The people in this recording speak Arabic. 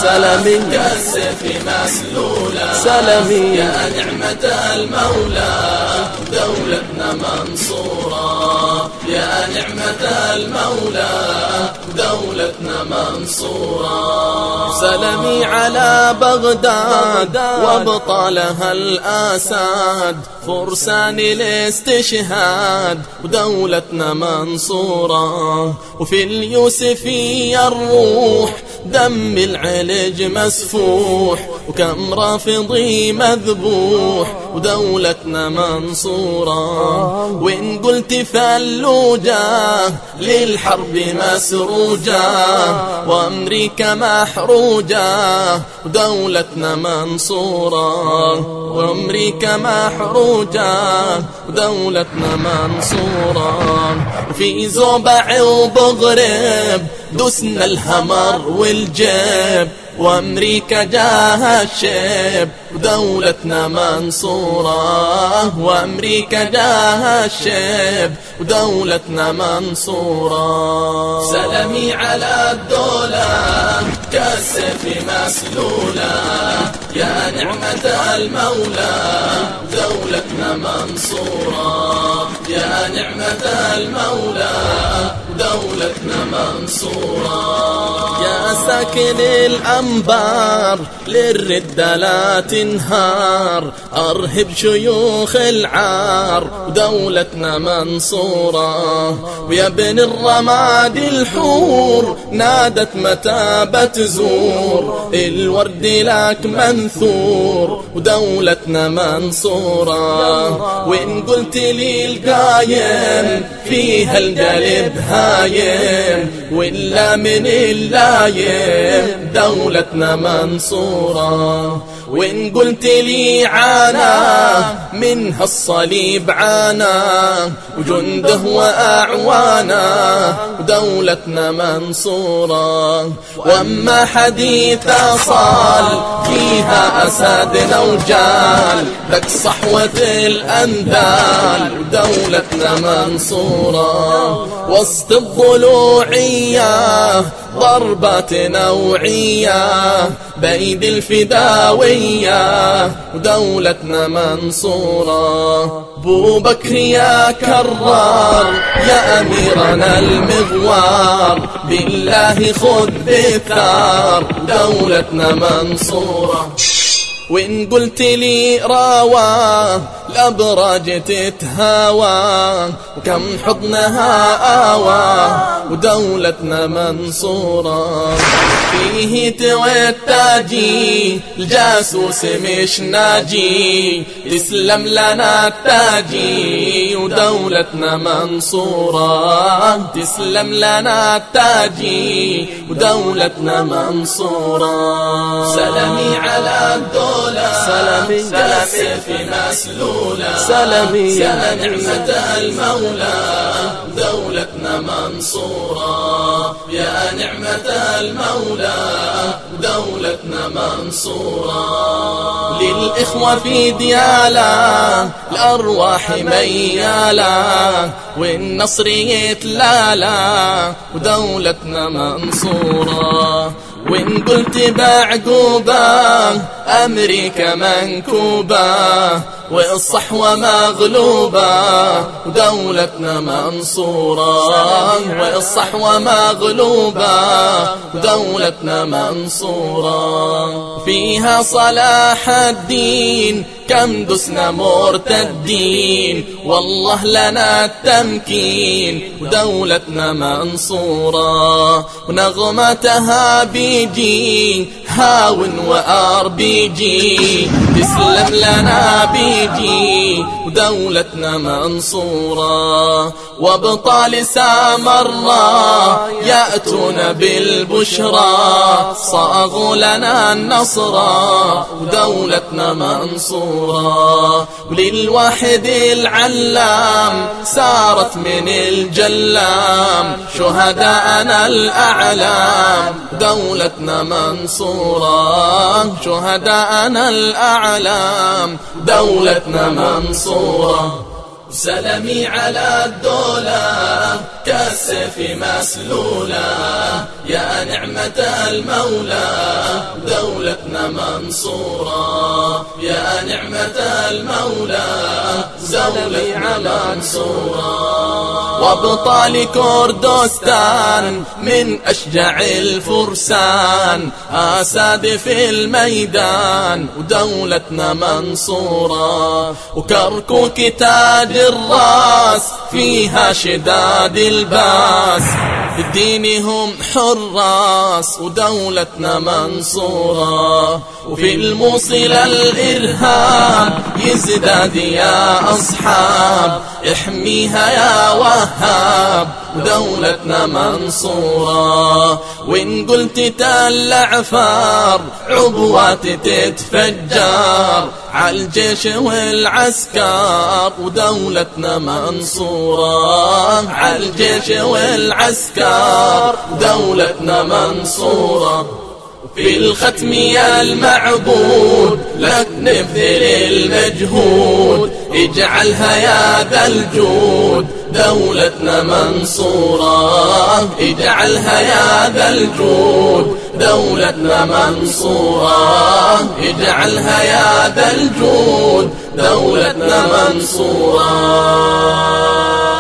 سلمية كالسيف مسلولة سلمية يا نعمة المولى دولتنا منصورة يا نعمة المولى دولتنا منصورة سلمي على بغداد وابطالها الآساد فرسان الاستشهاد ودولتنا منصورة وفي اليوسفية الروح دم العلج مسفوح وكم رافضي مذبوح ودولتنا منصورة وإن قلت فلوجة للحرب مسروجة وأمريكا محروجة ودولتنا منصورة وأمريكا محروجة ودولتنا منصورة وفي زوبع وبغرب دسنا الهمر والجيب وأمريكا جاها الشيب ودولتنا منصورة وأمريكا جاها الشيب ودولتنا منصورة سلمي على الدولة كالسيف مسلولة يا نعمة المولى دولتنا منصورة يا نعمة المولى دولتنا منصورة يا ساكن الأنبار للردة لا تنهار أرهب شيوخ العار ودولتنا منصورة ويا ابن الرماد الحور نادت متى بتزور الورد لك منثور ودولتنا منصورة وإن قلت لي القايم فيها القلب هايم وإلا من اللايم دولتنا منصورة وإن قلت لي عانى منها الصليب عانى وجنده وأعوانه ودولتنا منصورة وأما حديث صال فيها أسادنا وجال ذاك صحوة الأندال ودولتنا منصورة وسط الضلوعية ضربات نوعية بيد الفداوية ودولتنا منصورة بو بكر يا كرار يا أميرنا المغوار بالله خذ بثار دولتنا منصورة وإن قلت لي راوى الأبراج تتهاوى وكم حضنها آوى ودولتنا منصورة فيه توي التاجي الجاسوس مش ناجي تسلم لنا التاجي ودولتنا منصورة تسلم لنا التاجي ودولتنا منصورة سلمي على الدولة سلمي كالسيف مسلولة سلمي يا نعمة المولى دولتنا منصورة يا نعمة المولى دولتنا منصورة للإخوة في ديالا الأرواح ميالا والنصر يتلالا ودولتنا منصورة وإن قلت بعقوبة أمريكا منكوبة والصحوة مغلوبة ودولتنا منصورة والصحوة مغلوبة ودولتنا منصورة فيها صلاح الدين كم دسنا مرتدين والله لنا التمكين ودولتنا منصورة ونغمتها بيجي هاون وآر بيجي تسلم لنا بيجي ودولتنا منصورة وابطال سامرة يأتون بالبشرى صاغوا لنا النصر ودولتنا منصورة وللواحد العلام سارت من الجلام شهداءنا الأعلام دولتنا منصورة شهداءنا الأعلام دولتنا منصورة سلمي على الدولة كالسيف مسلولة، يا نعمة المولى دولتنا منصورة، يا نعمة المولى دولتنا منصورة. وابطال كردستان من أشجع الفرسان، أساد في الميدان ودولتنا منصورة. وكركوك تاج الراس فيها شداد الباس، بالدين هم حراس ودولتنا منصورة. وفي الموصل الإرهاب يزداد يا أصحاب، احميها يا وهاب ودولتنا منصورة. وإن قلت تل عفار عبوات تتفجر، عالجيش والعسكر ودولتنا منصورة، عالجيش والعسكر ودولتنا منصورة. في الختم يا المعبود لك نبذل المجهود، اجعلها يا ذا الجود دولتنا منصورة، اجعلها يا ذا الجود دولتنا منصورة، اجعلها يا ذا الجود دولتنا منصورة.